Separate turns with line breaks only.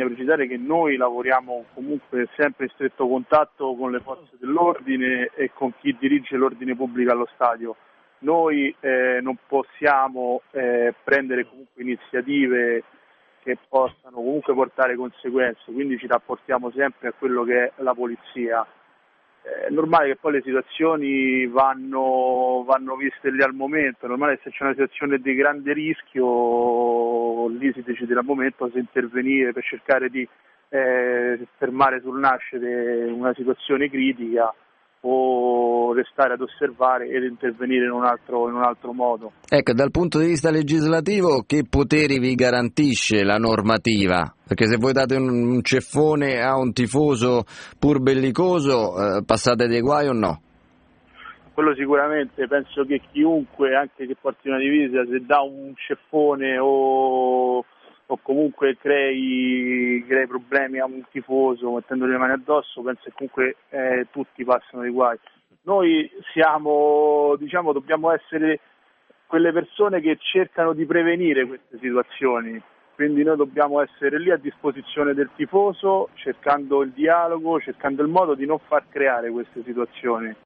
bisogna precisare che noi lavoriamo comunque sempre in stretto contatto con le forze dell'ordine e con chi dirige l'ordine pubblico allo stadio. Noi non possiamo prendere comunque iniziative che possano comunque portare conseguenze, quindi ci rapportiamo sempre a quello che è la polizia. È normale che poi le situazioni vanno viste lì al momento, è normale che se c'è una situazione di grande rischio lì si decide al momento se intervenire per cercare di fermare sul nascere una situazione critica o restare ad osservare ed intervenire in un altro modo.
Ecco, dal punto di vista legislativo che poteri vi garantisce la normativa? Perché se voi date un ceffone a un tifoso pur bellicoso, passate dei guai o no?
Quello sicuramente, penso che chiunque, anche che porti una divisa, se dà un ceffone o comunque crei problemi a un tifoso mettendogli le mani addosso, penso che comunque tutti passano dei guai. Noi dobbiamo essere quelle persone che cercano di prevenire queste situazioni, quindi noi dobbiamo essere lì a disposizione del tifoso, cercando il dialogo, cercando il modo di non far creare queste situazioni.